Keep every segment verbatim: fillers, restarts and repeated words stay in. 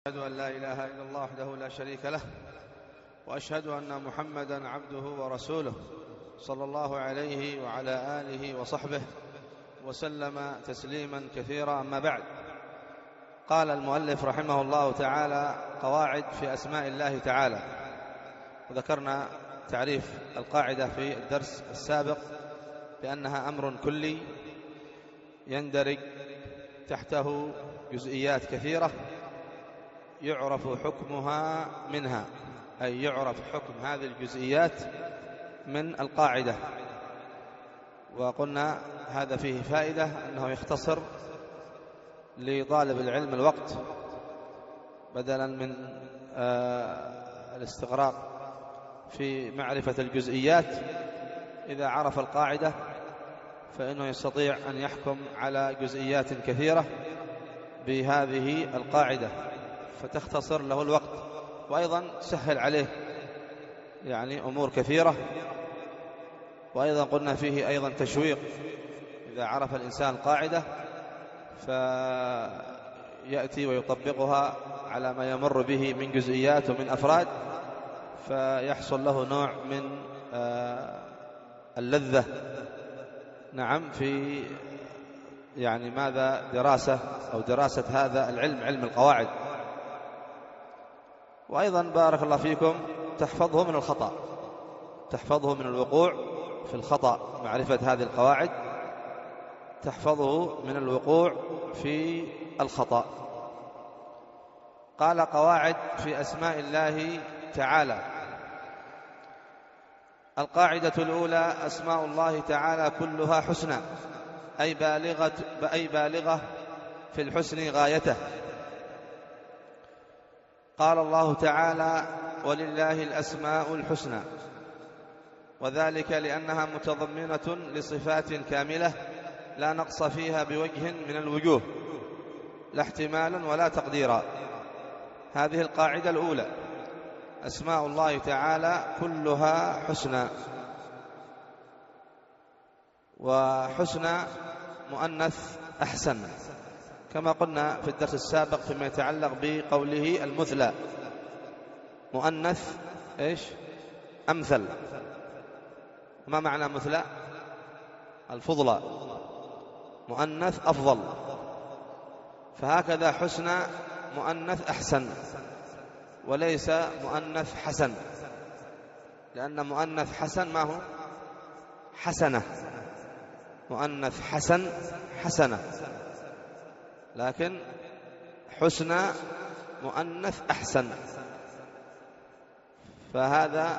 أشهد أن لا إله إلا الله وحده لا شريك له، وأشهد أن محمدا عبده ورسوله صلى الله عليه وعلى آله وصحبه وسلم تسليما كثيرا. أما بعد، قال المؤلف رحمه الله تعالى: قواعد في أسماء الله تعالى. وذكرنا تعريف القاعدة في الدرس السابق بأنها أمر كلي يندرج تحته جزئيات كثيرة يعرف حكمها منها، أي يعرف حكم هذه الجزئيات من القاعدة. وقلنا هذا فيه فائدة أنه يختصر لطالب العلم الوقت، بدلا من آه الاستغراق في معرفة الجزئيات. إذا عرف القاعدة فإنه يستطيع أن يحكم على جزئيات كثيرة بهذه القاعدة، فتختصر له الوقت، وأيضا سهل عليه يعني أمور كثيرة. وأيضا قلنا فيه أيضا تشويق، إذا عرف الإنسان القاعدة فيأتي ويطبقها على ما يمر به من جزئيات ومن أفراد، فيحصل له نوع من اللذة نعم في يعني ماذا دراسة أو دراسة هذا العلم، علم القواعد. وأيضا بارك الله فيكم تحفظه من الخطأ، تحفظه من الوقوع في الخطأ. معرفة هذه القواعد تحفظه من الوقوع في الخطأ. قال: قواعد في أسماء الله تعالى. القاعدة الأولى: أسماء الله تعالى كلها حسنى، أي بالغة, أي بالغة في الحسن غايته. قال الله تعالى: ولله الأسماء الحسنى، وذلك لأنها متضمنة لصفات كاملة لا نقص فيها بوجه من الوجوه، لا احتمالا ولا تقديرا. هذه القاعدة الأولى: أسماء الله تعالى كلها حسنى. وحسنى مؤنث أحسن، كما قلنا في الدرس السابق فيما يتعلق بقوله المثلى. مؤنث إيش؟ أمثل. ما معنى مثلى؟ الفضلى، مؤنث أفضل. فهكذا حسنى مؤنث أحسن، وليس مؤنث حسن، لأن مؤنث حسن ما هو؟ حسنة. مؤنث حسن حسنة، لكن حسنى مؤنث أحسن. فهذا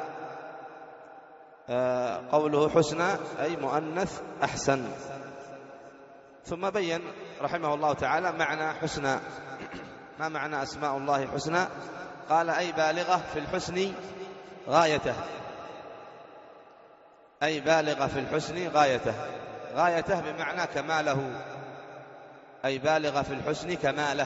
قوله حسنى أي مؤنث أحسن. ثم بين رحمه الله تعالى معنى حسنى. ما معنى أسماء الله حسنى؟ قال: أي بالغة في الحسن غايته، أي بالغة في الحسن غايته. غايته بمعنى كماله، أي بالغة في الحسن كماله،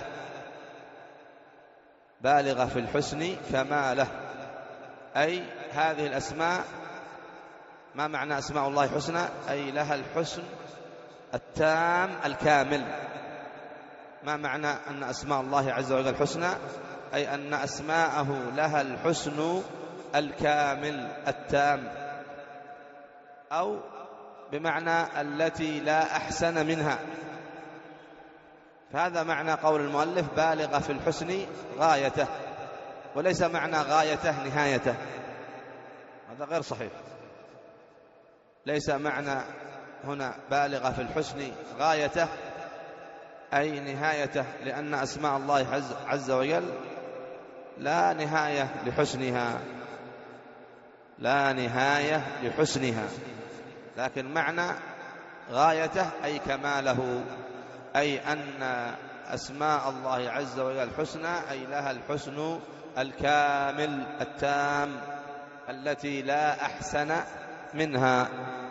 بالغة في الحسن كماله. أي هذه الأسماء، ما معنى أسماء الله حسنى؟ أي لها الحسن التام الكامل. ما معنى أن أسماء الله عز وجل حسنى؟ أي أن أسماءه لها الحسن الكامل التام، أو بمعنى التي لا أحسن منها. فهذا معنى قول المؤلف: بالغة في الحسن غايته، وليس معنى غايته نهايته، هذا غير صحيح. ليس معنى هنا بالغة في الحسن غايته أي نهايته، لأن أسماء الله عز وجل لا نهاية لحسنها، لا نهاية لحسنها، لكن معنى غايته أي كماله، أي أن أسماء الله عز وجل حسنى، أي لها الحسن الكامل التام التي لا أحسن منها.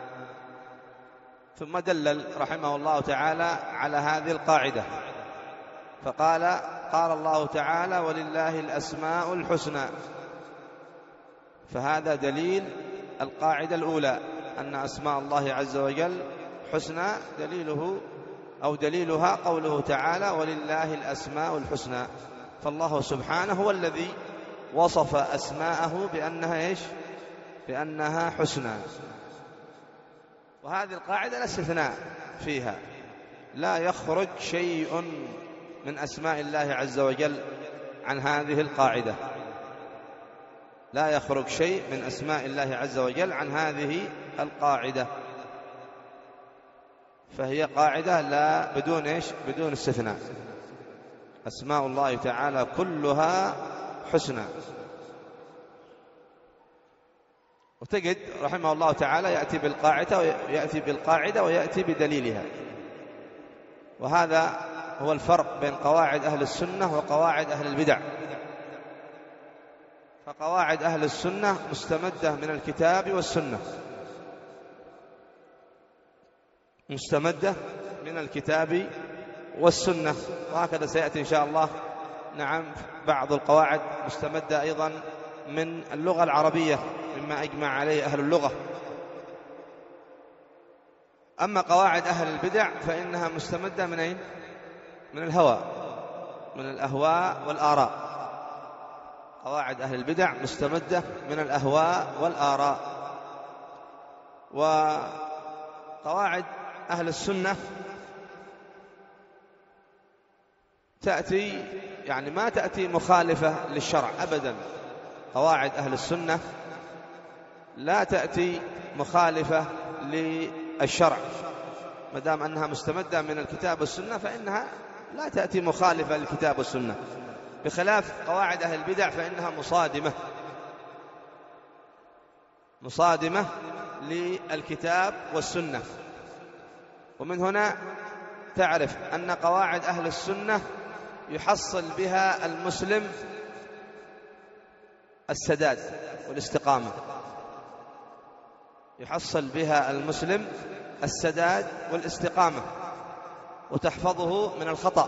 ثم دلل رحمه الله تعالى على هذه القاعدة فقال: قال الله تعالى: ولله الأسماء الحسنى. فهذا دليل القاعدة الأولى، أن أسماء الله عز وجل حسنى. دليله أو دليلها قوله تعالى: ولله الأسماء الحسنى. فالله سبحانه هو الذي وصف أسماءه بأنها إيش؟ بأنها حسنى. وهذه القاعدة لا استثناء فيها، لا يخرج شيء من أسماء الله عز وجل عن هذه القاعدة، لا يخرج شيء من أسماء الله عز وجل عن هذه القاعدة، فهي قاعدة لا بدون إيش؟ بدون استثناء. أسماء الله تعالى كلها حسنى. وتجد رحمه الله تعالى يأتي بالقاعدة ويأتي بالقاعدة ويأتي بدليلها، وهذا هو الفرق بين قواعد أهل السنة وقواعد أهل البدع. فقواعد أهل السنة مستمدة من الكتاب والسنة، مستمدة من الكتاب والسنة، وهكذا سيأتي إن شاء الله. نعم، بعض القواعد مستمدة أيضا من اللغة العربية مما أجمع عليه أهل اللغة. أما قواعد أهل البدع فإنها مستمدة من أين؟ من الهوى، من الأهواء والآراء. قواعد أهل البدع مستمدة من الأهواء والآراء. وقواعد أهل السنة تأتي يعني ما تأتي مخالفة للشرع أبدا. قواعد أهل السنة لا تأتي مخالفة للشرع، ما دام أنها مستمدة من الكتاب والسنة فإنها لا تأتي مخالفة للكتاب والسنة، بخلاف قواعد أهل البدع فإنها مصادمة مصادمة للكتاب والسنة. ومن هنا تعرف أن قواعد أهل السنة يحصل بها المسلم السداد والاستقامة، يحصل بها المسلم السداد والاستقامة، وتحفظه من الخطأ.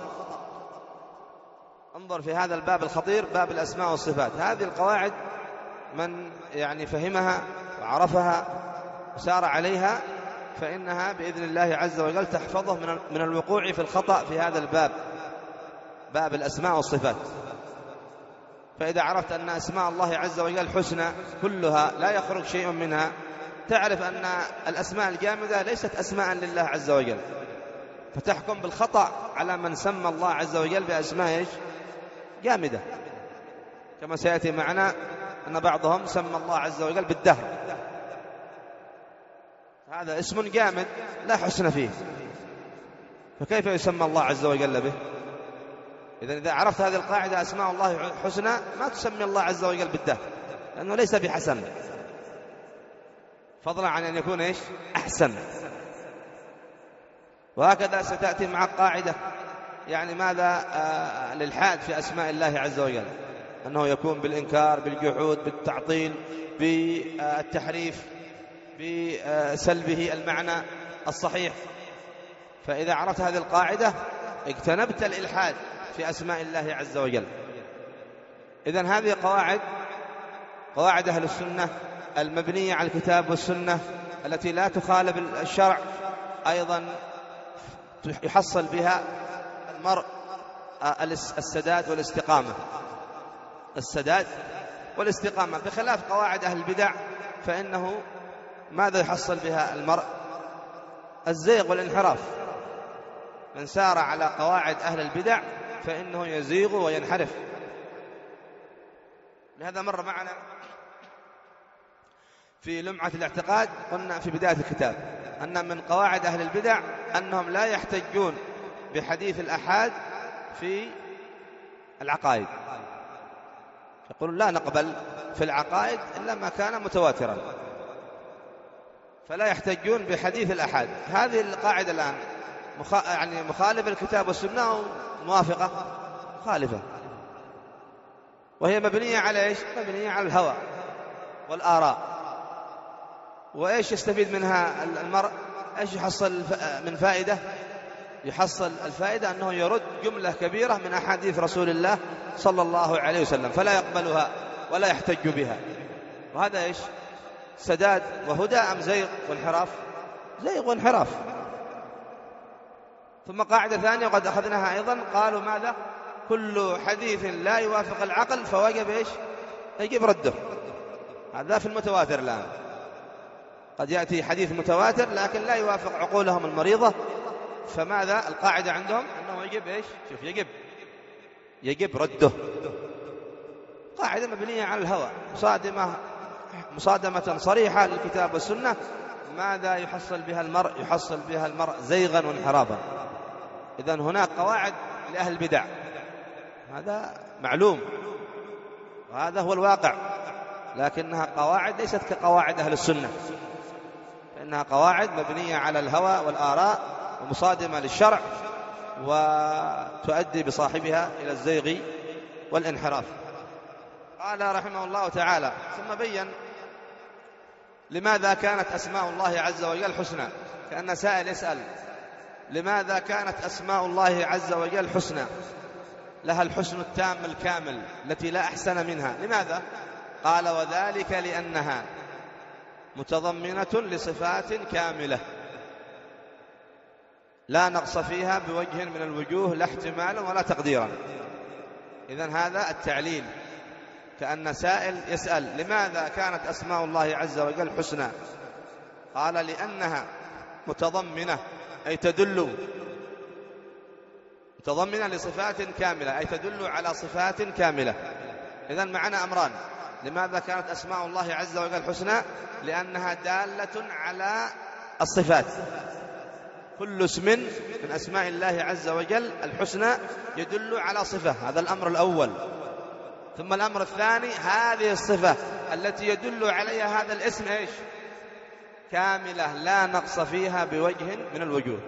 انظر في هذا الباب الخطير، باب الأسماء والصفات، هذه القواعد من يعني فهمها وعرفها وسار عليها فإنها بإذن الله عز وجل تحفظه من الوقوع في الخطأ في هذا الباب، باب الأسماء والصفات. فإذا عرفت أن أسماء الله عز وجل حسنى كلها لا يخرج شيء منها، تعرف أن الأسماء الجامدة ليست أسماء لله عز وجل، فتحكم بالخطأ على من سمى الله عز وجل بأسماء جامدة، كما سيأتي معنا أن بعضهم سمى الله عز وجل بالدهر، هذا اسم جامد لا حسن فيه، فكيف يسمى الله عز وجل به؟ إذن إذا عرفت هذه القاعدة أسماء الله حسنى ما تسمي الله عز وجل بالدهر، لأنه ليس بحسن، فضلا عن أن يكون إيش؟ أحسن. وهكذا ستأتي مع قاعدة يعني ماذا آه للحاد في أسماء الله عز وجل، أنه يكون بالإنكار، بالجحود، بالتعطيل، بالتحريف، بسلبه المعنى الصحيح. فإذا عرفت هذه القاعدة اجتنبت الإلحاد في أسماء الله عز وجل. إذن هذه قواعد قواعد أهل السنة المبنية على الكتاب والسنة التي لا تخالف الشرع، أيضا يحصل بها المرء السداد والاستقامة، السداد والاستقامة، بخلاف قواعد أهل البدع فإنه ماذا يحصل بها المرء؟ الزيغ والانحراف. من سار على قواعد أهل البدع فإنه يزيغ وينحرف. لهذا مر معنا في لمعة الاعتقاد، قلنا في بداية الكتاب أن من قواعد أهل البدع أنهم لا يحتجون بحديث الأحاد في العقائد، يقولون لا نقبل في العقائد إلا ما كان متواترا، فلا يحتجون بحديث الأحاد. هذه القاعدة الآن مخ... يعني مخالفة الكتاب والسنة أو موافقة؟ مخالفة، وهي مبنية على إيش؟ مبنية على الهوى والآراء. وإيش يستفيد منها المرء؟ إيش يحصل من فائدة؟ يحصل الفائدة أنه يرد جملة كبيرة من أحاديث رسول الله صلى الله عليه وسلم، فلا يقبلها ولا يحتج بها. وهذا إيش؟ سداد وهدى أم زيغ وانحراف؟ زيغ وانحراف. ثم قاعدة ثانية وقد أخذناها أيضا، قالوا ماذا؟ كل حديث لا يوافق العقل فوجب إيش؟ يجب رده. هذا في المتواتر الآن، قد يأتي حديث متواتر لكن لا يوافق عقولهم المريضة، فماذا القاعدة عندهم؟ أنه يجب إيش؟ شوف، يجب يجب رده. قاعدة مبنية على الهوى، مصادمة مصادمة صريحة للكتاب والسنة. ماذا يحصل بها المرء؟ يحصل بها المرء زيغا وانحرافا. إذن هناك قواعد لأهل البدع، هذا معلوم وهذا هو الواقع، لكنها قواعد ليست كقواعد أهل السنة، فإنها قواعد مبنية على الهوى والآراء ومصادمة للشرع، وتؤدي بصاحبها إلى الزيغ والانحراف. قال رحمه الله تعالى: ثم بين لماذا كانت أسماء الله عز وجل حسنى. كأن سائل يسأل: لماذا كانت أسماء الله عز وجل حسنى، لها الحسن التام الكامل التي لا أحسن منها؟ لماذا؟ قال: وذلك لأنها متضمنة لصفات كاملة لا نقص فيها بوجه من الوجوه، لا احتمالا ولا تقديرا. إذن هذا التعليل. كأن سائل يسأل: لماذا كانت أسماء الله عز وجل حسنى؟ قال: لأنها متضمنة، أي تدل متضمنة لصفات كاملة، أي تدل على صفات كاملة. إذن معنا أمران: لماذا كانت أسماء الله عز وجل حسنى؟ لأنها دالة على الصفات. كل اسم من أسماء الله عز وجل الحسنى يدل على صفة، هذا الأمر الأول. ثم الأمر الثاني: هذه الصفة التي يدل عليها هذا الاسم إيش؟ كاملة لا نقص فيها بوجه من الوجوه.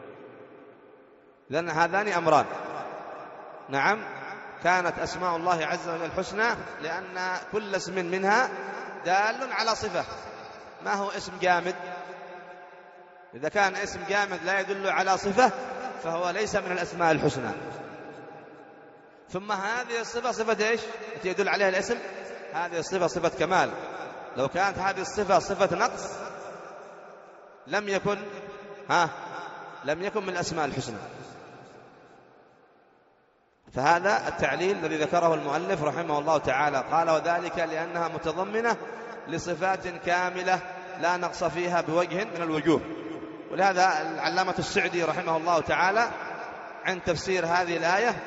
لأن هذان أمران. نعم، كانت أسماء الله عز وجل حسنى لأن كل اسم منها دال على صفة. ما هو اسم جامد؟ إذا كان اسم جامد لا يدل على صفة فهو ليس من الأسماء الحسنى. ثم هذه الصفة صفة إيش التي يدل عليها الاسم؟ هذه الصفة صفة كمال. لو كانت هذه الصفة صفة نقص لم يكن ها لم يكن من الأسماء الحسنى. فهذا التعليل الذي ذكره المؤلف رحمه الله تعالى. قال: وذلك لأنها متضمنة لصفات كاملة لا نقص فيها بوجه من الوجوه. ولهذا العلامة السعدي رحمه الله تعالى عند تفسير هذه الآية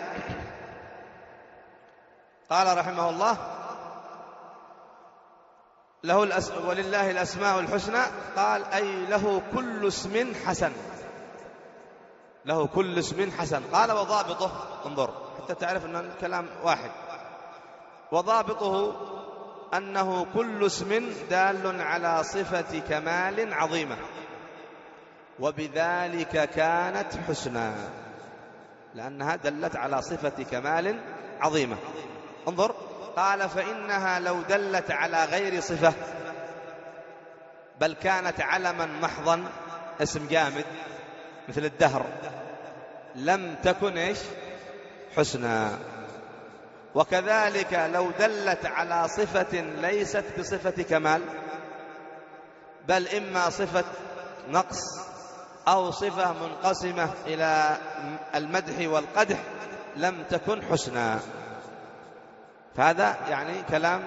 قال رحمه الله: له الأس... ولله الأسماء الحسنى. قال: أي له كل اسم حسن، له كل اسم حسن. قال: وضابطه، انظر حتى تعرف أن الكلام واحد، وضابطه أنه كل اسم دال على صفة كمال عظيمة، وبذلك كانت حسنى، لأنها دلت على صفة كمال عظيمة. انظر، قال: فإنها لو دلت على غير صفة بل كانت علما محضا، اسم جامد مثل الدهر، لم تكن إيش حسنى. وكذلك لو دلت على صفة ليست بصفة كمال بل إما صفة نقص أو صفة منقسمة إلى المدح والقدح لم تكن حسنى. فهذا يعني كلام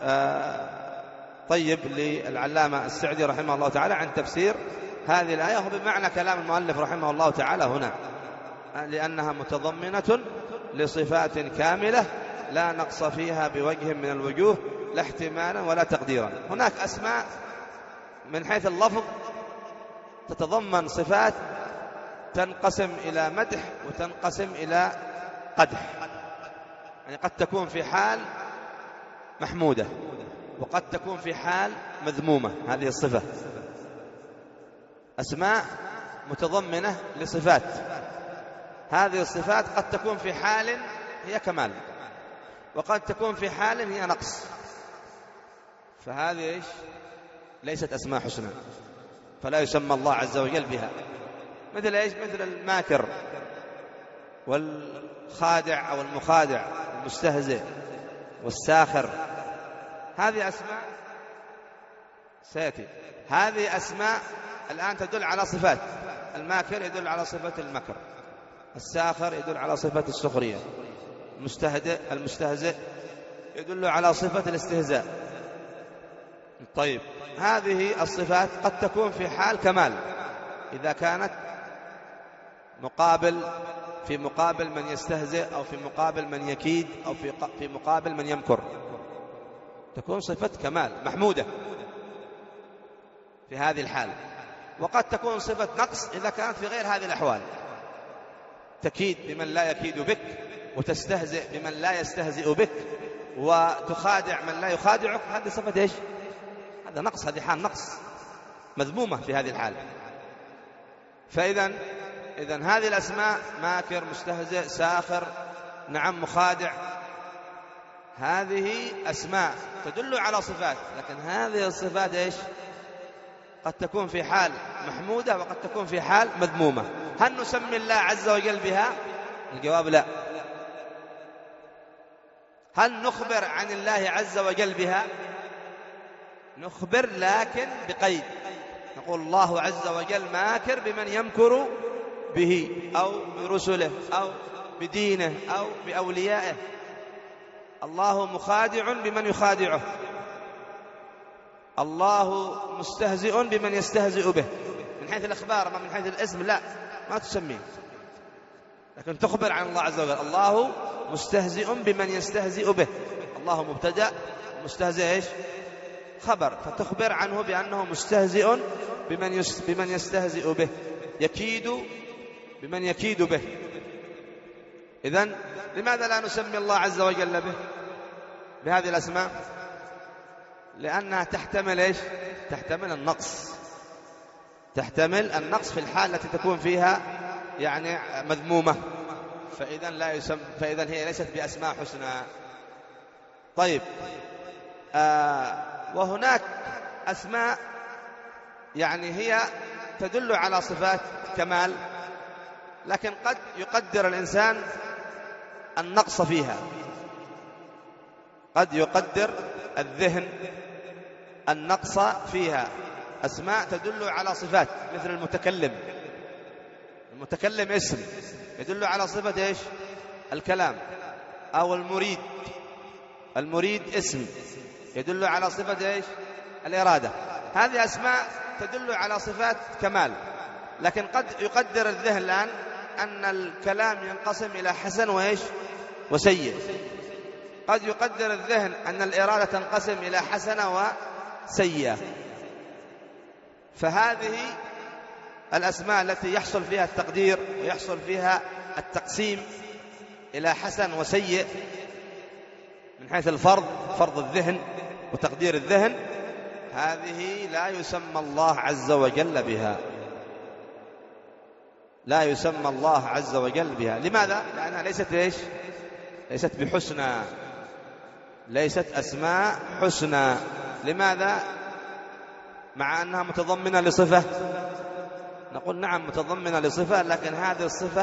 طيب للعلامة السعدي رحمه الله تعالى عن تفسير هذه الآية، هو بمعنى كلام المؤلف رحمه الله تعالى هنا، لأنها متضمنة لصفات كاملة لا نقص فيها بوجه من الوجوه، لا احتمالا ولا تقديرا. هناك أسماء من حيث اللفظ تتضمن صفات تنقسم إلى مدح وتنقسم إلى قدح، يعني قد تكون في حال محمودة وقد تكون في حال مذمومة. هذه الصفة أسماء متضمنة لصفات، هذه الصفات قد تكون في حال هي كمال وقد تكون في حال هي نقص، فهذه إيش ليست أسماء حسنى، فلا يسمى الله عز وجل بها. مثل إيش؟ مثل الماكر والخادع أو المخادع والمستهزئ والساخر، هذه أسماء سيأتي. هذه أسماء الآن تدل على صفات. الماكر يدل على صفة المكر، الساخر يدل على صفة السخرية، المستهزئ المستهزئ يدل على صفة الاستهزاء. طيب هذه الصفات قد تكون في حال كمال إذا كانت مقابل في مقابل من يستهزئ أو في مقابل من يكيد أو في في مقابل من يمكر، تكون صفة كمال محمودة في هذه الحال. وقد تكون صفة نقص إذا كانت في غير هذه الأحوال، تكيد بمن لا يكيد بك، وتستهزئ بمن لا يستهزئ بك، وتخادع من لا يخادعك. هذه صفة إيش؟ هذا نقص، هذه حال نقص مذمومة في هذه الحال. فإذا إذن هذه الأسماء ماكر، مستهزئ، ساخر، نعم مخادع، هذه أسماء تدل على صفات، لكن هذه الصفات إيش؟ قد تكون في حال محمودة وقد تكون في حال مذمومة. هل نسمي الله عز وجل بها؟ الجواب لا. هل نخبر عن الله عز وجل بها؟ نخبر لكن بقيد، نقول الله عز وجل ماكر بمن يمكر به أو برسله أو بدينه أو بأوليائه. الله مخادع بمن يخادعه. الله مستهزئ بمن يستهزئ به. من حيث الأخبار، ما من حيث الاسم لا، ما تسميه، لكن تخبر عن الله عز وجل. الله مستهزئ بمن يستهزئ به. الله مبتدأ، مستهزئ إيش؟ خبر، فتخبر عنه بأنه مستهزئ بمن بمن يستهزئ به، يكيد بمن يكيد به. إذن لماذا لا نسمي الله عز وجل به بهذه الأسماء؟ لأنها تحتمل إيش؟ تحتمل النقص، تحتمل النقص في الحال التي تكون فيها يعني مذمومة، فإذا لا يسمى، فإذا هي ليست بأسماء حسنى. طيب آه وهناك أسماء يعني هي تدل على صفات كمال، لكن قد يقدر الإنسان النقص فيها، قد يقدر الذهن النقص فيها. أسماء تدل على صفات مثل المتكلم. المتكلم اسم يدل على صفة إيش؟ الكلام. أو المريد، المريد اسم يدل على صفة إيش؟ الإرادة. هذه أسماء تدل على صفات كمال، لكن قد يقدر الذهن الآن أن الكلام ينقسم إلى حسن وإيش؟ وسيء. قد يقدر الذهن أن الإرادة تنقسم إلى حسنة وسيئة. فهذه الأسماء التي يحصل فيها التقدير ويحصل فيها التقسيم إلى حسن وسيء من حيث الفرض، فرض الذهن وتقدير الذهن، هذه لا يسمى الله عز وجل بها، لا يسمى الله عز وجل بها. لماذا؟ لأنها ليست إيش؟ ليست بحسنى، ليست أسماء حسنى. لماذا؟ مع أنها متضمنة لصفة. نقول نعم متضمنة لصفة، لكن هذه الصفة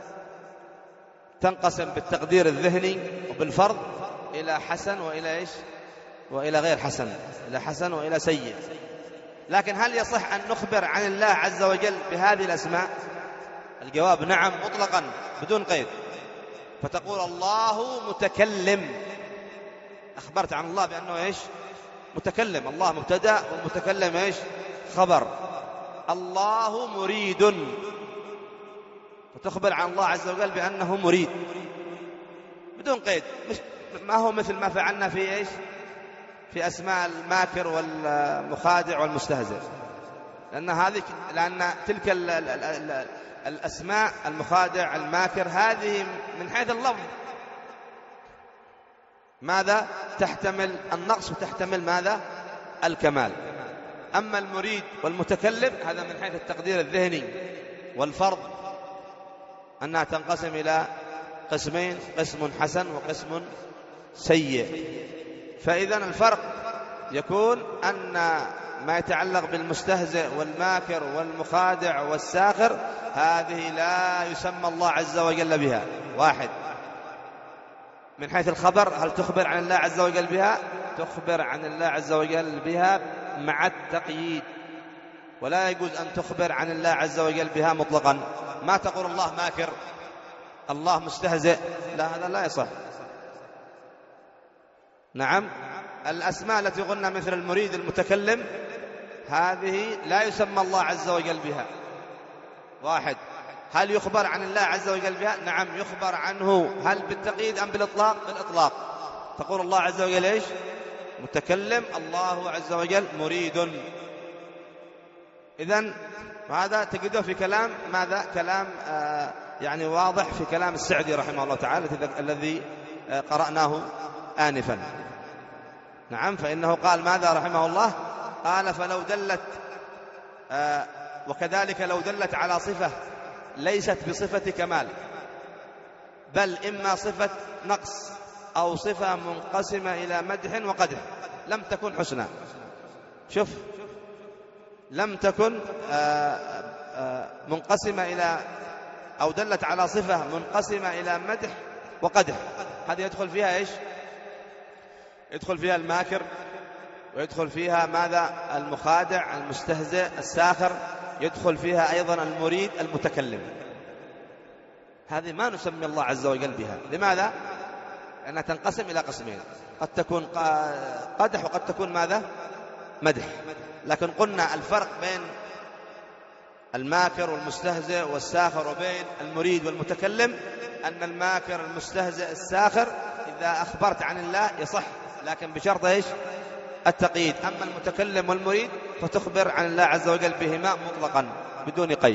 تنقسم بالتقدير الذهني وبالفرض إلى حسن وإلى إيش؟ وإلى غير حسن، إلى حسن وإلى سيء. لكن هل يصح أن نخبر عن الله عز وجل بهذه الأسماء؟ الجواب نعم مطلقا بدون قيد. فتقول الله متكلم، أخبرت عن الله بأنه إيش؟ متكلم. الله مبتدأ والمتكلم إيش؟ خبر. الله مريد، فتخبر عن الله عز وجل بأنه مريد بدون قيد. مش ما هو مثل ما فعلنا في إيش؟ في أسماء الماكر والمخادع والمستهزئ، لأن هذه لأن تلك ال ال ال الأسماء المخادع الماكر هذه من حيث اللفظ ماذا؟ تحتمل النقص وتحتمل ماذا؟ الكمال. أما المريد والمتكلم هذا من حيث التقدير الذهني والفرض أنها تنقسم إلى قسمين، قسم حسن وقسم سيء. فإذا الفرق يكون أن ما يتعلق بالمستهزئ والماكر والمخادع والساخر هذه لا يسمى الله عز وجل بها. واحد، من حيث الخبر هل تخبر عن الله عز وجل بها؟ تخبر عن الله عز وجل بها مع التقييد، ولا يجوز أن تخبر عن الله عز وجل بها مطلقا. ما تقول الله ماكر الله مستهزئ، لا هذا لا يصح. نعم، الأسماء التي قلنا مثل المريد المتكلم هذه لا يسمى الله عز وجل بها. واحد، هل يخبر عن الله عز وجل بها؟ نعم يخبر عنه. هل بالتقييد أم بالإطلاق؟ بالإطلاق. تقول الله عز وجل إيش؟ متكلم، الله عز وجل مريد. إذن هذا تجده في كلام ماذا؟ كلام آه يعني واضح في كلام السعدي رحمه الله تعالى الذي آه قرأناه آنفا. نعم، فإنه قال ماذا رحمه الله؟ قال فلو دلت آه وكذلك لو دلت على صفة ليست بصفة كمال، بل إما صفة نقص أو صفة منقسمة إلى مدح وقدح، لم تكن حسنى. شوف، لم تكن آآ آآ منقسمة إلى أو دلت على صفة منقسمة إلى مدح وقدح، هذه يدخل فيها إيش؟ يدخل فيها الماكر، ويدخل فيها ماذا؟ المخادع، المستهزئ، الساخر، يدخل فيها أيضا المريد المتكلم. هذه ما نسمي الله عز وجل بها. لماذا؟ لأنها تنقسم إلى قسمين، قد تكون قدح وقد تكون ماذا؟ مدح. لكن قلنا الفرق بين الماكر والمستهزئ والساخر وبين المريد والمتكلم أن الماكر المستهزئ الساخر إذا أخبرت عن الله يصح، لكن بشرط إيش؟ التقييد. أما المتكلم والمريد فتخبر عن الله عز وجل بهما مطلقا بدون قيد.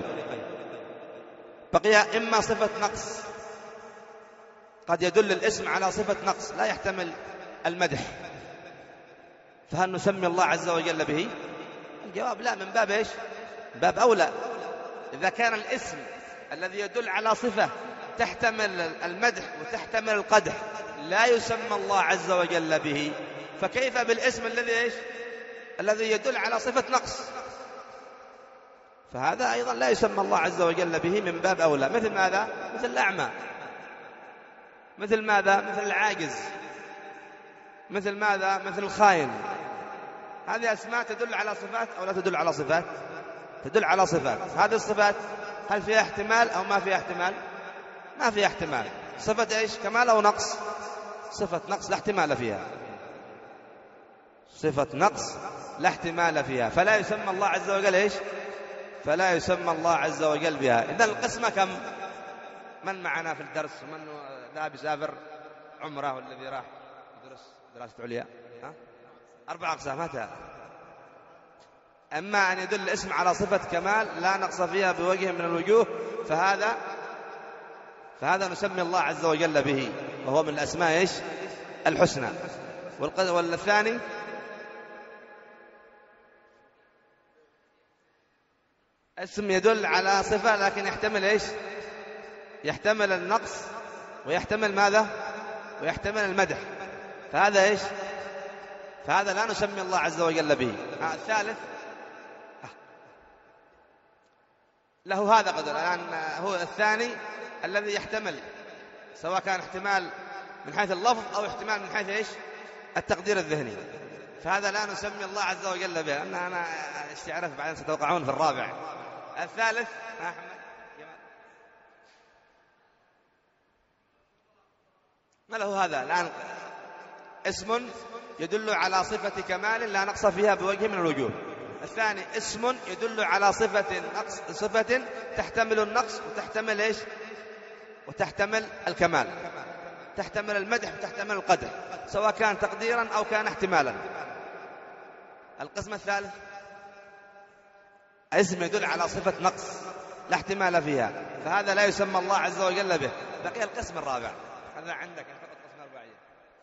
بقي إما صفة نقص، قد يدل الاسم على صفة نقص لا يحتمل المدح، فهل نسمي الله عز وجل به؟ الجواب لا، من باب إيش؟ باب أولى. إذا كان الاسم الذي يدل على صفة تحتمل المدح وتحتمل القدح لا يسمى الله عز وجل به، فكيف بالاسم الذي إيش؟ الذي يدل على صفة نقص؟ فهذا أيضا لا يسمى الله عز وجل به من باب أولى. مثل ماذا؟ مثل الأعمى، مثل ماذا؟ مثل العاجز، مثل ماذا؟ مثل الخائن. هذه أسماء تدل على صفات أو لا تدل على صفات؟ تدل على صفات. هذه الصفات هل فيها احتمال أو ما فيها احتمال؟ ما فيها احتمال. صفة إيش؟ كمال أو نقص؟ صفة نقص لا احتمال فيها، صفة نقص لا احتمال فيها، فلا يسمى الله عز وجل إيش؟ فلا يسمى الله عز وجل بها. إذن القسمة كم؟ من معنا في الدرس ومن ذهب يسافر عمره والذي راح يدرس دراسة عليا؟ ها؟ أربع أقسام. متى؟ أما أن يدل الاسم على صفة كمال لا نقص فيها بوجه من الوجوه فهذا فهذا نسمي الله عز وجل به، وهو من الأسماء إيش؟ الحسنى. والثاني اسم يدل على صفة لكن يحتمل إيش؟ يحتمل النقص ويحتمل ماذا؟ ويحتمل المدح، فهذا إيش؟ فهذا لا نسمي الله عز وجل به. آه الثالث له هذا قدر الآن، هو الثاني الذي يحتمل سواء كان احتمال من حيث اللفظ أو احتمال من حيث إيش؟ التقدير الذهني، فهذا لا نسمي الله عز وجل به. أنا أنا استعرف بعدين ستوقعون في الرابع. الثالث ما له هذا الآن؟ اسم يدل على صفة كمال لا نقص فيها بوجه من الوجوه. الثاني اسم يدل على صفة نقص، صفة تحتمل النقص وتحتمل إيش؟ وتحتمل الكمال، تحتمل المدح وتحتمل القدح، سواء كان تقديرا أو كان احتمالا. القسم الثالث اسم يدل على صفة نقص لا احتمال فيها، فهذا لا يسمى الله عز وجل به. بقي القسم الرابع، هذا عندك فقط قسم أربعية.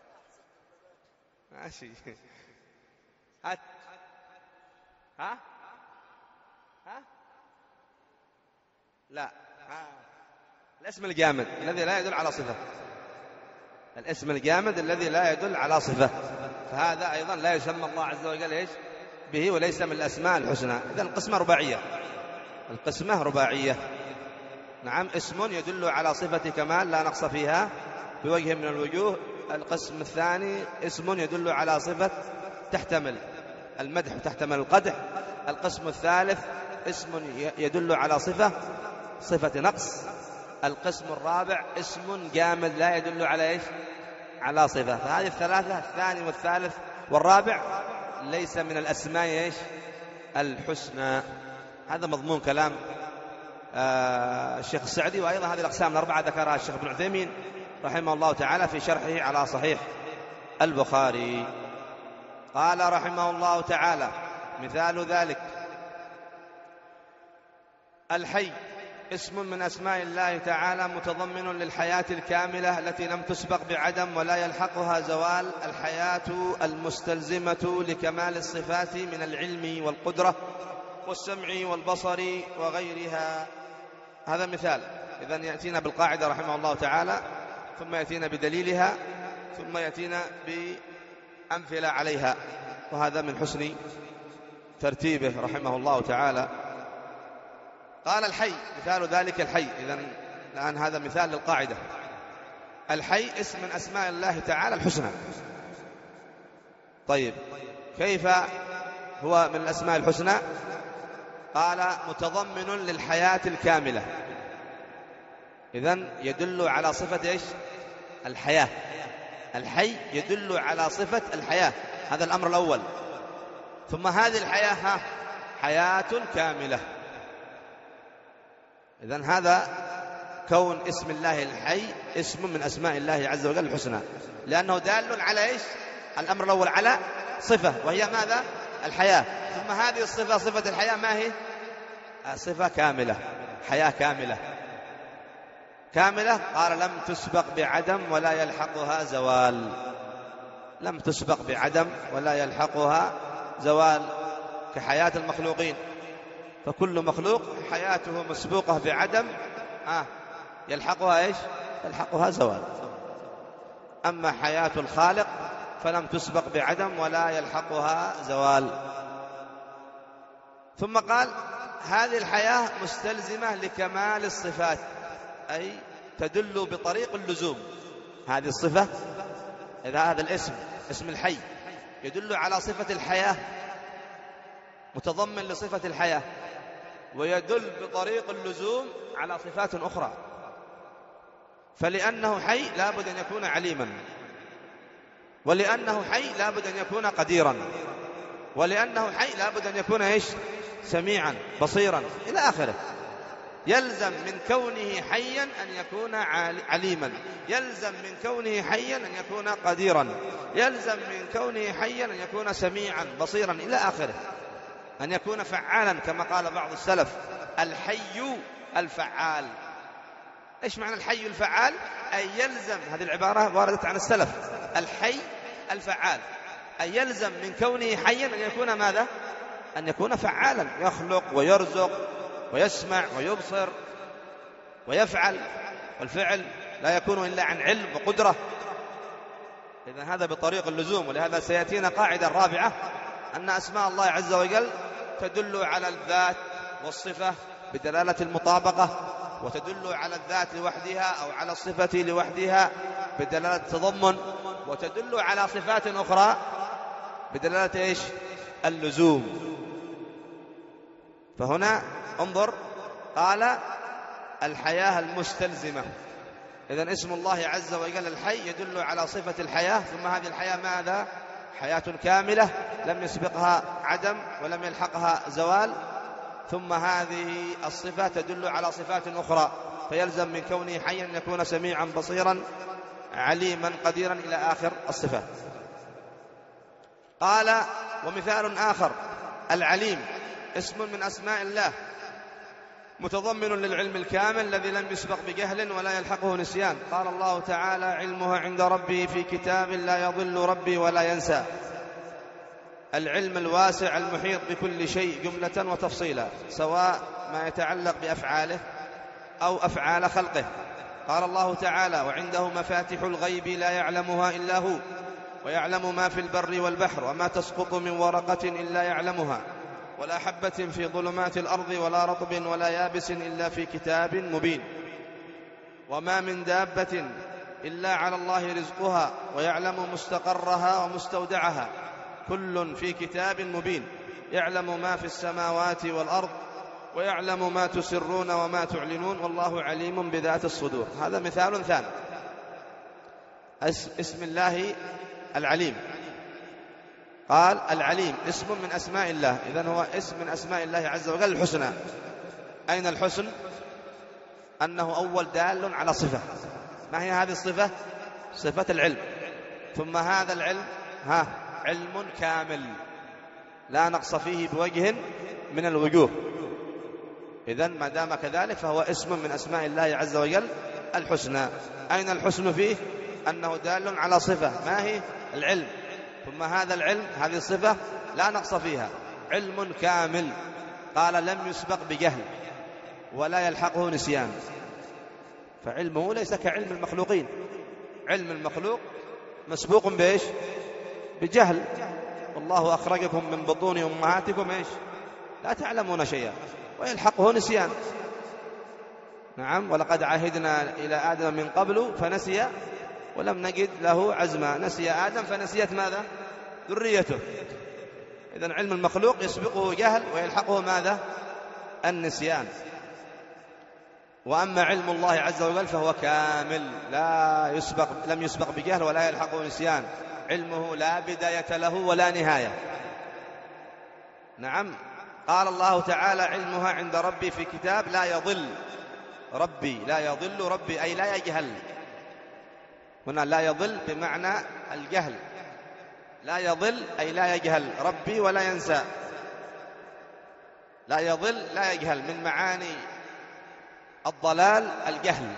ماشي. هات ها ها لا ها. الاسم الجامد الذي لا يدل على صفة، الاسم الجامد الذي لا يدل على صفة، فهذا أيضا لا يسمى الله عز وجل إيش؟ به، وليس من الأسماء الحسنى. إذن القسمة رباعية، القسمة رباعية. نعم، اسم يدل على صفة كمال لا نقص فيها بوجه من الوجوه. القسم الثاني اسم يدل على صفة تحتمل المدح وتحتمل القدح. القسم الثالث اسم يدل على صفة صفة نقص القسم الرابع اسم جامد لا يدل على إيش؟ على صفة. فهذه الثلاثة الثاني والثالث والرابع ليس من الأسماء إيش؟ الحسنى. هذا مضمون كلام آه الشيخ السعدي، وأيضا هذه الأقسام الأربعة ذكرها الشيخ ابن عثيمين رحمه الله تعالى في شرحه على صحيح البخاري. قال رحمه الله تعالى: مثال ذلك الحي اسم من أسماء الله تعالى متضمن للحياة الكاملة التي لم تسبق بعدم ولا يلحقها زوال، الحياة المستلزمة لكمال الصفات من العلم والقدرة والسمع والبصر وغيرها. هذا مثال. إذن يأتينا بالقاعدة رحمه الله تعالى، ثم يأتينا بدليلها، ثم يأتينا بأمثلة عليها، وهذا من حسن ترتيبه رحمه الله تعالى. قال الحي مثال ذلك الحي. إذن الآن هذا مثال للقاعدة. الحي اسم من أسماء الله تعالى الحسنى. طيب كيف هو من الأسماء الحسنى؟ قال متضمن للحياة الكاملة. إذن يدل على صفة إيش؟ الحياة. الحي يدل على صفة الحياة، هذا الأمر الأول. ثم هذه الحياة ها حياة كاملة. إذن هذا كون اسم الله الحي اسم من أسماء الله عز وجل الحسنى، لأنه دال على إيش؟ الأمر الأول على صفة، وهي ماذا؟ الحياة. ثم هذه الصفة صفة الحياة ما هي؟ صفة كاملة، حياة كاملة. كاملة قال لم تسبق بعدم ولا يلحقها زوال. لم تسبق بعدم ولا يلحقها زوال، كحياة المخلوقين، فكل مخلوق حياته مسبوقة بعدم آه يلحقها إيش؟ يلحقها زوال. أما حياة الخالق فلم تسبق بعدم ولا يلحقها زوال. ثم قال هذه الحياة مستلزمة لكمال الصفات، أي تدل بطريق اللزوم. هذه الصفة، إذا هذا الاسم اسم الحي يدل على صفة الحياة، متضمن لصفة الحياة، ويدل بطريق اللزوم على صفات أخرى. فلأنه حي لابد أن يكون عليما، ولأنه حي لابد أن يكون قديرا، ولأنه حي لابد أن يكون إيش؟ سميعا بصيرا إلى آخره. يلزم من كونه حيا أن يكون عليما، يلزم من كونه حيا أن يكون قديرا، يلزم من كونه حيا أن يكون سميعا بصيرا إلى آخره، أن يكون فعالا كما قال بعض السلف: الحي الفعال. إيش معنى الحي الفعال؟ أي يلزم، هذه العبارة واردت عن السلف، الحي الفعال أي يلزم من كونه حيا أن يكون ماذا؟ أن يكون فعالا، يخلق ويرزق ويسمع ويبصر ويفعل، والفعل لا يكون إلا عن علم وقدرة. إذن هذا بطريق اللزوم. ولهذا سيأتينا قاعدة رابعة، أن أسماء الله عز وجل تدل على الذات والصفة بدلالة المطابقة، وتدل على الذات لوحدها أو على الصفة لوحدها بدلالة التضمن، وتدل على صفات أخرى بدلالة إيش؟ اللزوم. فهنا انظر، قال الحياة المستلزمة. إذن اسم الله عز وجل الحي يدل على صفة الحياة، ثم هذه الحياة ماذا؟ حياة كاملة لم يسبقها عدم ولم يلحقها زوال. ثم هذه الصفة تدل على صفات أخرى، فيلزم من كونه حيا أن يكون سميعا بصيرا عليما قديرا إلى آخر الصفات. قال ومثال آخر العليم اسم من أسماء الله متضمن للعلم الكامل الذي لم يسبق بجهل ولا يلحقه نسيان. قال الله تعالى: علمها عند ربي في كتاب لا يضل ربي ولا ينسى. العلم الواسع المحيط بكل شيء جملة وتفصيلا، سواء ما يتعلق بأفعاله أو أفعال خلقه. قال الله تعالى: وعنده مفاتح الغيب لا يعلمها إلا هو، ويعلم ما في البر والبحر، وما تسقط من ورقة إلا يعلمها، ولا حبة في ظلمات الأرض ولا رطب ولا يابس إلا في كتاب مبين. وما من دابة إلا على الله رزقها، ويعلم مستقرها ومستودعها، كل في كتاب مبين. يعلم ما في السماوات والأرض، ويعلم ما تسرون وما تعلنون والله عليم بذات الصدور. هذا مثال ثاني. اسم الله العليم، قال العليم اسم من أسماء الله، إذن هو اسم من أسماء الله عز وجل الحسنى. أين الحسن؟ أنه أول دال على صفة. ما هي هذه الصفة؟ صفة العلم. ثم هذا العلم ها علم كامل لا نقص فيه بوجه من الوجوه. إذن ما دام كذلك فهو اسم من أسماء الله عز وجل الحسنى. أين الحسن فيه؟ أنه دال على صفة، ما هي؟ العلم. ثم هذا العلم، هذه الصفة لا نقص فيها، علم كامل. قال لم يسبق بجهل ولا يلحقه نسيان. فعلمه ليس كعلم المخلوقين. علم المخلوق مسبوق بإيش؟ بجهل. والله أخرجكم من بطون أمهاتكم إيش؟ لا تعلمون شيئا ويلحقه نسيان. نعم، ولقد عهدنا إلى آدم من قبل فنسي ولم نجد له عزما. نسي آدم فنسيت ماذا؟ ذريته. إذن علم المخلوق يسبقه جهل ويلحقه ماذا؟ النسيان. وأما علم الله عز وجل فهو كامل لا يسبق، لم يسبق بجهل ولا يلحقه نسيان. علمه لا بداية له ولا نهاية. نعم، قال الله تعالى علمها عند ربي في كتاب لا يضل ربي، لا يضل ربي أي لا يجهل. هنا لا يضل بمعنى الجهل، لا يضل أي لا يجهل ربي ولا ينسى. لا يضل لا يجهل، من معاني الضلال الجهل،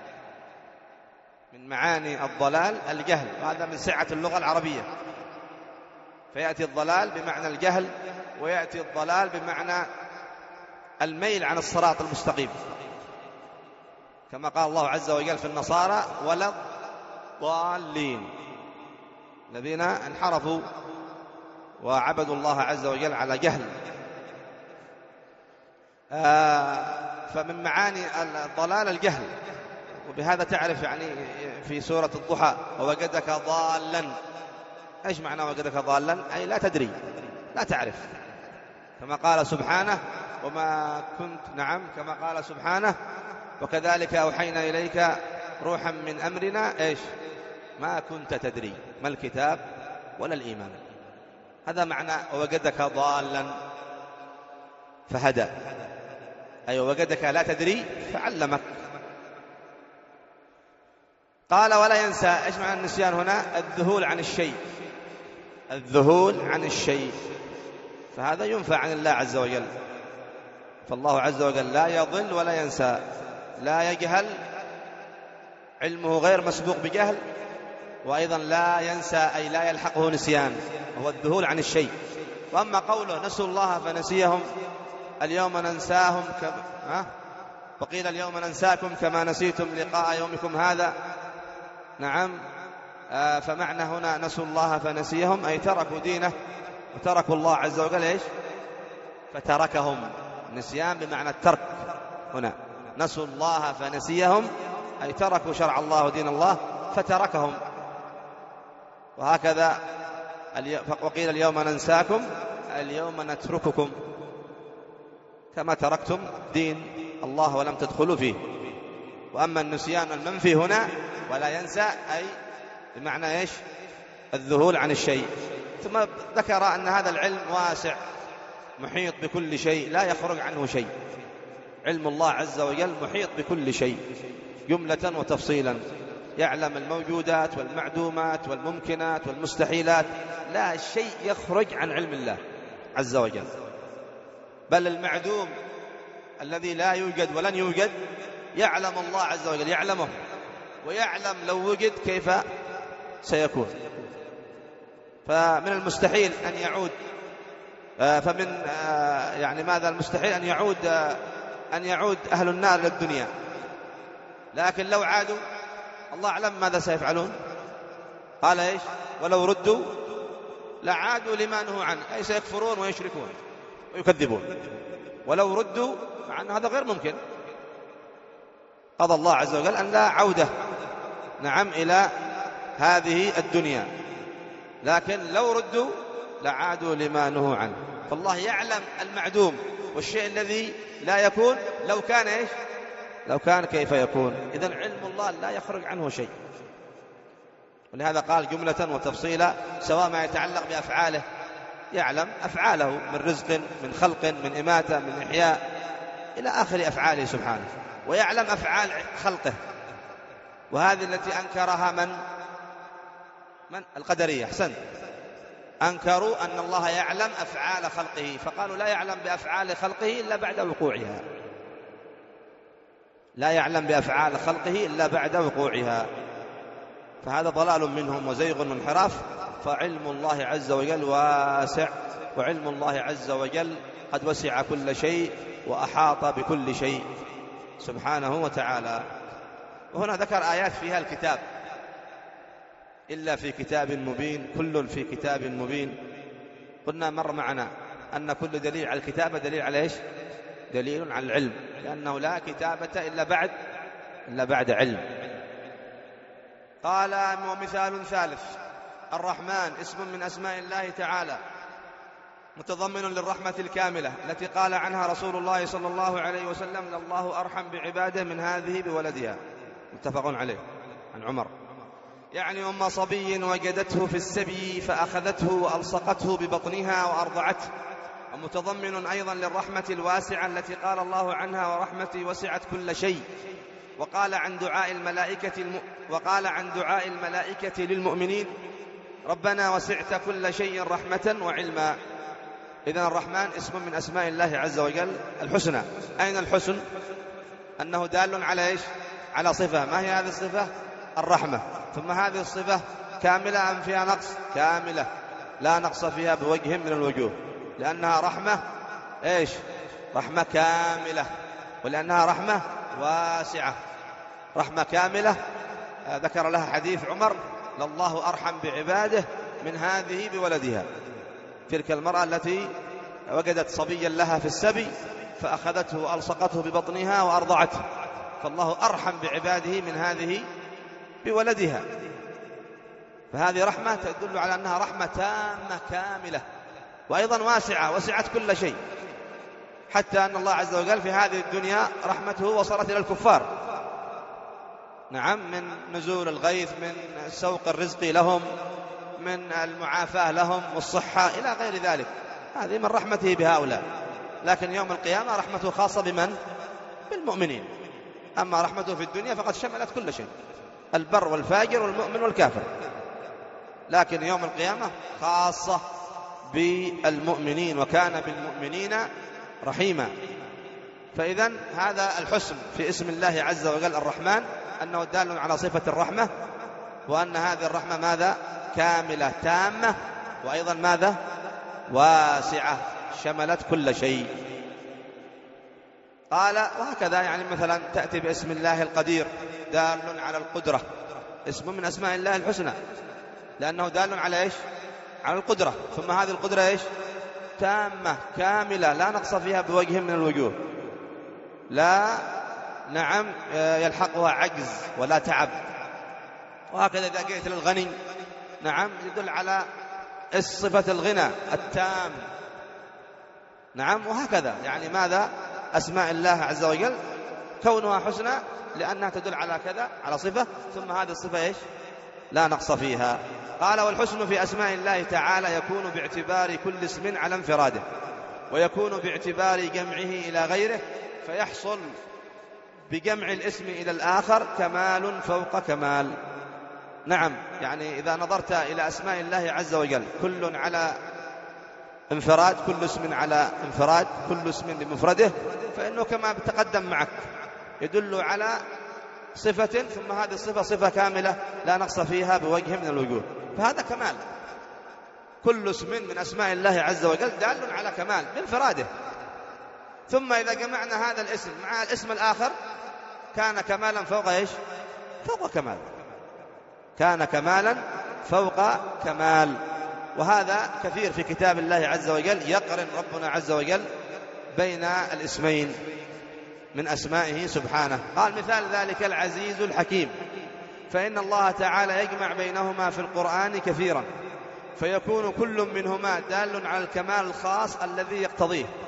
من معاني الضلال الجهل، وهذا من سعة اللغة العربية. فيأتي الضلال بمعنى الجهل، ويأتي الضلال بمعنى الميل عن الصراط المستقيم، كما قال الله عز وجل في النصارى ولا الضالين، الذين انحرفوا وعبدوا الله عز وجل على جهل. آه فمن معاني الضلال الجهل. وبهذا تعرف يعني في سورة الضحى ووجدك ضالا. ايش معنى وجدك ضالا؟ اي لا تدري، لا تعرف، كما قال سبحانه وما كنت. نعم، كما قال سبحانه وكذلك أوحينا إليك روحا من أمرنا ايش؟ ما كنت تدري ما الكتاب ولا الإيمان. هذا معنى ووجدك ضالا فهدى، أي وجدك لا تدري فعلمك. قال ولا ينسى. ايش معنى النسيان هنا؟ الذهول عن الشيء، الذهول عن الشيء، فهذا ينفى عن الله عز وجل. فالله عز وجل لا يضل ولا ينسى، لا يجهل، علمه غير مسبوق بجهل، وأيضا لا ينسى أي لا يلحقه نسيان، وهو الذهول عن الشيء. وأما قوله نسوا الله فنسيهم اليوم ننساهم كما ها؟ وقيل اليوم ننساكم كما نسيتم لقاء يومكم هذا. نعم، آه فمعنى هنا نسوا الله فنسيهم أي تركوا دينه وتركوا الله عز وجل إيش؟ فتركهم. نسيان بمعنى الترك. هنا نسوا الله فنسيهم أي تركوا شرع الله ودين الله فتركهم. وهكذا وقيل اليوم ننساكم اليوم نترككم كما تركتم دين الله ولم تدخلوا فيه. وأما النسيان المنفي هنا ولا ينسى أي بمعنى إيش؟ الذهول عن الشيء. ثم ذكر أن هذا العلم واسع محيط بكل شيء لا يخرج عنه شيء. علم الله عز وجل محيط بكل شيء جملة وتفصيلا، يعلم الموجودات والمعدومات والممكنات والمستحيلات، لا شيء يخرج عن علم الله عز وجل. بل المعدوم الذي لا يوجد ولن يوجد يعلم الله عز وجل، يعلمه، ويعلم لو وجد كيف سيكون. فمن المستحيل أن يعود فمن يعني ماذا المستحيل أن يعود أن يعود أهل النار للدنيا، لكن لو عادوا الله أعلم ماذا سيفعلون. قال إيش؟ ولو ردوا لعادوا لما نهوا عنه، أي سيكفرون ويشركون ويكذبون. ولو ردوا مع أن هذا غير ممكن، قضى الله عز وجل أن لا عودة نعم إلى هذه الدنيا، لكن لو ردوا لعادوا لما نهوا عنه. فالله يعلم المعدوم والشيء الذي لا يكون لو كان إيش؟ لو كان كيف يكون. إذن علم الله لا يخرج عنه شيء. ولهذا قال جملة وتفصيلا سواء ما يتعلق بأفعاله، يعلم أفعاله من رزق من خلق من إماتة من إحياء إلى آخر أفعاله سبحانه، ويعلم أفعال خلقه. وهذه التي أنكرها من من القدرية. أحسنت، أنكروا أن الله يعلم أفعال خلقه، فقالوا لا يعلم بأفعال خلقه إلا بعد وقوعها، لا يعلم بأفعال خلقه إلا بعد وقوعها. فهذا ضلال منهم وزيغ وانحراف. فعلم الله عز وجل واسع، وعلم الله عز وجل قد وسع كل شيء وأحاط بكل شيء سبحانه وتعالى. وهنا ذكر آيات فيها الكتاب، إلا في كتاب مبين، كل في كتاب مبين. قلنا مر معنا أن كل دليل على الكتابة دليل على إيش؟ دليل على العلم، لأنه لا كتابة إلا بعد إلا بعد علم. قال ومثال ثالث: الرحمن اسم من أسماء الله تعالى متضمن للرحمة الكاملة التي قال عنها رسول الله صلى الله عليه وسلم: الله أرحم بعباده من هذه بولدها، متفق عليه عن عمر. يعني أم صبي وجدته في السبي فأخذته وألصقته ببطنها وأرضعته. ومتضمن أيضا للرحمة الواسعة التي قال الله عنها: ورحمتي وسعت كل شيء. وقال عن دعاء الملائكة الم... وقال عن دعاء الملائكة للمؤمنين: ربنا وسعت كل شيء رحمة وعلما. إذن الرحمن اسم من أسماء الله عز وجل الحسنى. أين الحسن؟ أنه دال على إيش؟ على صفة. ما هي هذه الصفة؟ الرحمة. ثم هذه الصفة كاملة أم فيها نقص؟ كاملة، لا نقص فيها بوجه من الوجوه، لأنها رحمة إيش؟ رحمة كاملة، ولأنها رحمة واسعة، رحمة كاملة. ذكر لها حديث عمر: لله أرحم بعباده من هذه بولدها. تلك المرأة التي وجدت صبيا لها في السبي فأخذته وألصقته ببطنها وأرضعته، فالله أرحم بعباده من هذه بولدها. فهذه رحمة تدل على أنها رحمة تامة كاملة، وأيضا واسعة، وسعت كل شيء، حتى أن الله عز وجل في هذه الدنيا رحمته وصلت إلى الكفار. نعم، من نزول الغيث، من سوق الرزق لهم، من المعافاة لهم والصحة إلى غير ذلك. هذه من رحمته بهؤلاء. لكن يوم القيامة رحمته خاصة بمن؟ بالمؤمنين. أما رحمته في الدنيا فقد شملت كل شيء، البر والفاجر والمؤمن والكافر. لكن يوم القيامة خاصة بالمؤمنين، وكان بالمؤمنين رحيما. فإذن هذا الحسن في اسم الله عز وجل الرحمن، أنه دال على صفة الرحمة، وأن هذه الرحمة ماذا؟ كاملة تامة، وأيضا ماذا؟ واسعة، شملت كل شيء. قال وهكذا، يعني مثلا تأتي باسم الله القدير دال على القدرة، اسم من أسماء الله الحسنى، لأنه دال على إيش؟ على القدرة. ثم هذه القدرة إيش؟ تامة كاملة، لا نقص فيها بوجه من الوجوه، لا نعم يلحقها عجز ولا تعب. وهكذا إذا جئت للغني، نعم يدل على صفة الغنى التام. نعم، وهكذا يعني ماذا؟ أسماء الله عز وجل كونها حسنى لأنها تدل على كذا، على صفة، ثم هذه الصفة إيش؟ لا نقص فيها. قال والحسن في أسماء الله تعالى يكون باعتبار كل اسم على انفراده، ويكون باعتبار جمعه إلى غيره، فيحصل بجمع الاسم إلى الآخر كمال فوق كمال. نعم، يعني إذا نظرت إلى أسماء الله عز وجل كل على انفراد، كل اسم على انفراد، كل اسم بمفرده، فإنه كما تقدم معك يدل على صفة، ثم هذه الصفة صفة كاملة لا نقص فيها بوجه من الوجوه، فهذا كمال. كل اسم من أسماء الله عز وجل دال على كمال بانفراده، ثم إذا جمعنا هذا الاسم مع الاسم الآخر كان كمالا فوق إيش؟ فوق كمال، كان كمالا فوق كمال. وهذا كثير في كتاب الله عز وجل، يقرن ربنا عز وجل بين الاسمين من أسمائه سبحانه. قال مثال ذلك العزيز الحكيم، فإن الله تعالى يجمع بينهما في القرآن كثيرا، فيكون كل منهما دال على الكمال الخاص الذي يقتضيه.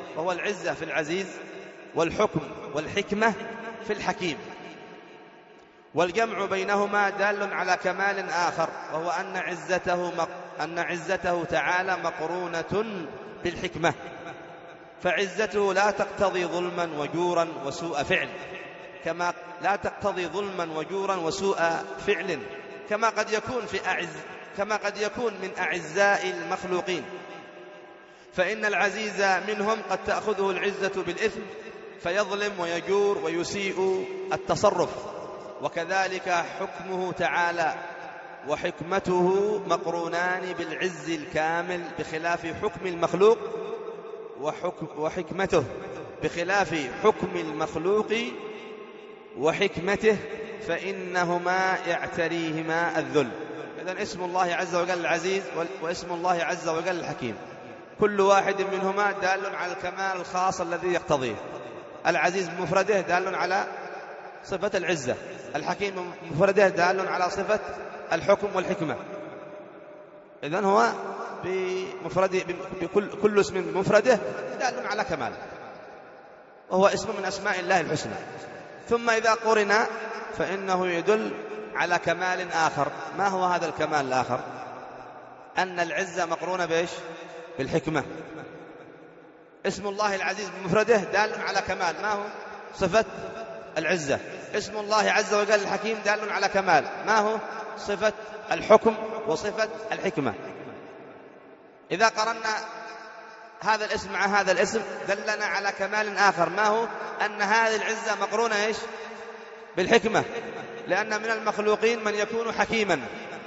وهو العزة في العزيز، والحكم والحكمة في الحكيم. والجمع بينهما دال على كمال آخر، وهو أن عزته, أن عزته تعالى مقرونة بالحكمة، فعزته لا تقتضي ظلما وجورا وسوء فعل، كما لا تقتضي ظلما وجورا وسوء فعل كما قد يكون في أعز كما قد يكون من أعزاء المخلوقين، فإن العزيز منهم قد تأخذه العزة بالإثم فيظلم ويجور ويسيء التصرف. وكذلك حكمه تعالى وحكمته مقرونان بالعز الكامل بخلاف حكم المخلوق، وحكم وحكمته بخلاف حكم المخلوق وحكمته، فإنهما يعتريهما الذل. إذن اسم الله عز وجل العزيز واسم الله عز وجل الحكيم، كل واحد منهما دال على الكمال الخاص الذي يقتضيه. العزيز بمفرده دال على صفة العزة، الحكيم بمفرده دال على صفة الحكم والحكمة. إذن هو بمفرده بكل كل اسم بمفرده دال على كمال، وهو اسم من أسماء الله الحسنى. ثم إذا قرن فإنه يدل على كمال آخر. ما هو هذا الكمال الآخر؟ أن العزة مقرونة بإيش؟ بالحكمة. اسم الله العزيز بمفرده دال على كمال، ما هو؟ صفة العزة. اسم الله عز وجل الحكيم دال على كمال، ما هو؟ صفة الحكم وصفة الحكمة. إذا قرنا هذا الاسم مع هذا الاسم دلنا على كمال آخر، ما هو؟ أن هذه العزة مقرونة إيش؟ بالحكمة، لأن من المخلوقين من يكون حكيما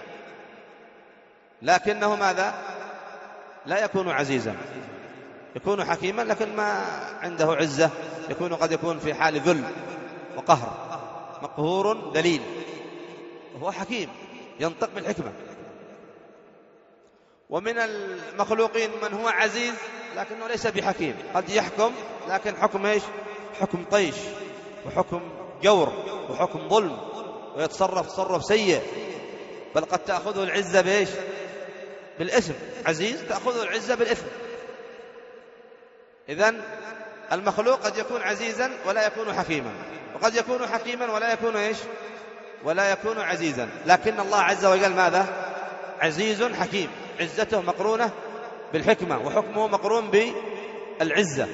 لكنه ماذا؟ لا يكون عزيزا، يكون حكيما لكن ما عنده عزة، يكون قد يكون في حال ذل وقهر، مقهور ذليل، وهو حكيم ينطق بالحكمة. ومن المخلوقين من هو عزيز لكنه ليس بحكيم، قد يحكم لكن حكم إيش؟ حكم طيش وحكم جور وحكم ظلم، ويتصرف تصرف سيء، بل قد تأخذه العزة بإيش؟ بالإثم. عزيز تأخذه العزة بالإثم. إذن المخلوق قد يكون عزيزا ولا يكون حكيما، وقد يكون حكيما ولا يكون إيش؟ ولا يكون عزيزا. لكن الله عز وجل ماذا؟ عزيز حكيم، عزته مقرونة بالحكمة وحكمه مقرون بالعزة.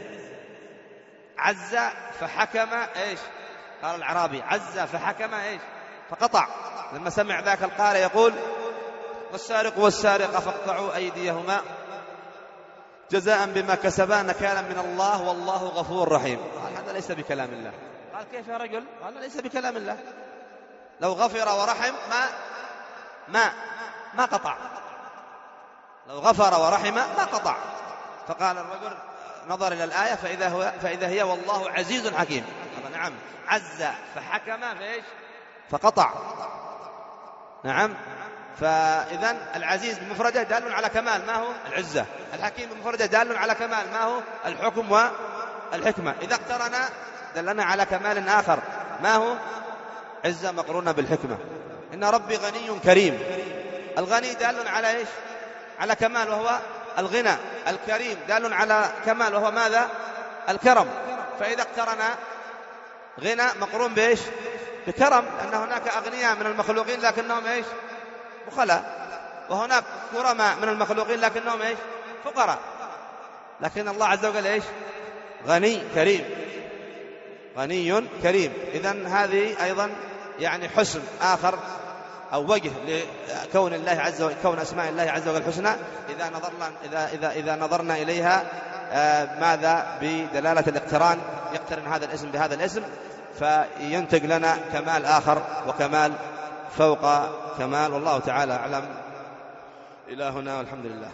عز فحكم إيش؟ قال العربي عز فحكم إيش؟ فقطع. لما سمع ذاك القارئ يقول والسارق والسارقة فاقطعوا أيديهما جزاء بما كسبا نكالا من الله والله غفور رحيم. قال هذا ليس بكلام الله. قال كيف يا رجل؟ قال ليس بكلام الله، لو غفر ورحم ما ما ما قطع، لو غفر ورحم ما قطع. فقال الرجل نظر إلى الآية فإذا, هو فإذا هي والله عزيز حكيم. قال نعم، عز فحكم فإيش؟ فقطع. نعم. فإذن العزيز بمفرده دال على كمال، ما هو؟ العزة. الحكيم بمفرده دال على كمال، ما هو؟ الحكم والحكمة. إذا اقترنا دلنا على كمال آخر، ما هو؟ عزة مقرونة بالحكمة. إن ربي غني كريم. الغني دال على إيش؟ على كمال وهو الغنى. الكريم دال على كمال وهو ماذا؟ الكرم. فإذا اقترنا غنى مقرون بإيش؟ بكرم، لأن هناك أغنياء من المخلوقين لكنهم إيش؟ بخلاء، وهناك كرماء من المخلوقين لكنهم إيش؟ فقراء. لكن الله عز وجل إيش؟ غني كريم، غني كريم. إذن هذه أيضا يعني حسن آخر أو وجه لكون الله عز وجل، كون أسماء الله عز وجل الحسنى إذا نظرنا إذا إذا إذا نظرنا إليها آه ماذا؟ بدلالة الاقتران، يقترن هذا الاسم بهذا الاسم فينتج لنا كمال آخر وكمال فوق كمال. والله تعالى أعلم. إلى هنا والحمد لله.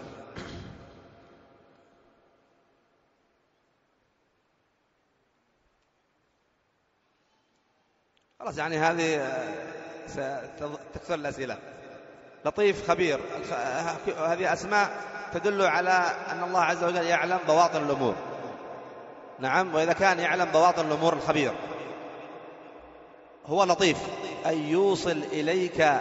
خلاص يعني هذه ستكثر الأسئلة. لطيف خبير، هذه أسماء تدل على أن الله عز وجل يعلم بواطن الأمور. نعم. وإذا كان يعلم بواطن الأمور الخبير، هو لطيف أن يوصل إليك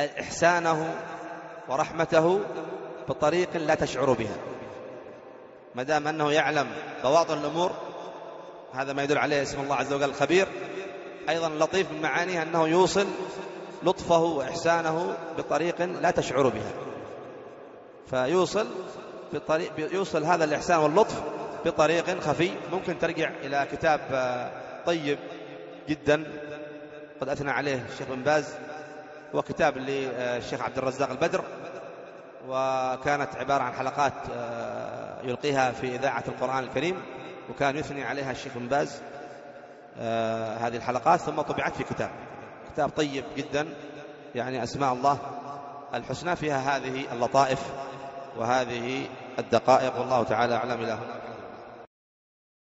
إحسانه ورحمته بطريق لا تشعر بها. ما دام أنه يعلم بواطن الأمور، هذا ما يدل عليه اسم الله عز وجل الخبير. أيضا اللطيف من معانيه أنه يوصل لطفه وإحسانه بطريق لا تشعر بها، فيوصل بطريق يوصل هذا الإحسان واللطف بطريق خفي. ممكن ترجع إلى كتاب طيب جدا قد أثنى عليه الشيخ بن باز، هو كتاب للشيخ عبد الرزاق البدر، وكانت عبارة عن حلقات يلقيها في إذاعة القرآن الكريم، وكان يثني عليها الشيخ بن باز هذه الحلقات، ثم طبعت في كتاب كتاب طيب جدا، يعني أسماء الله الحسنى فيها هذه اللطائف وهذه الدقائق، والله تعالى أعلم. إلى هنا.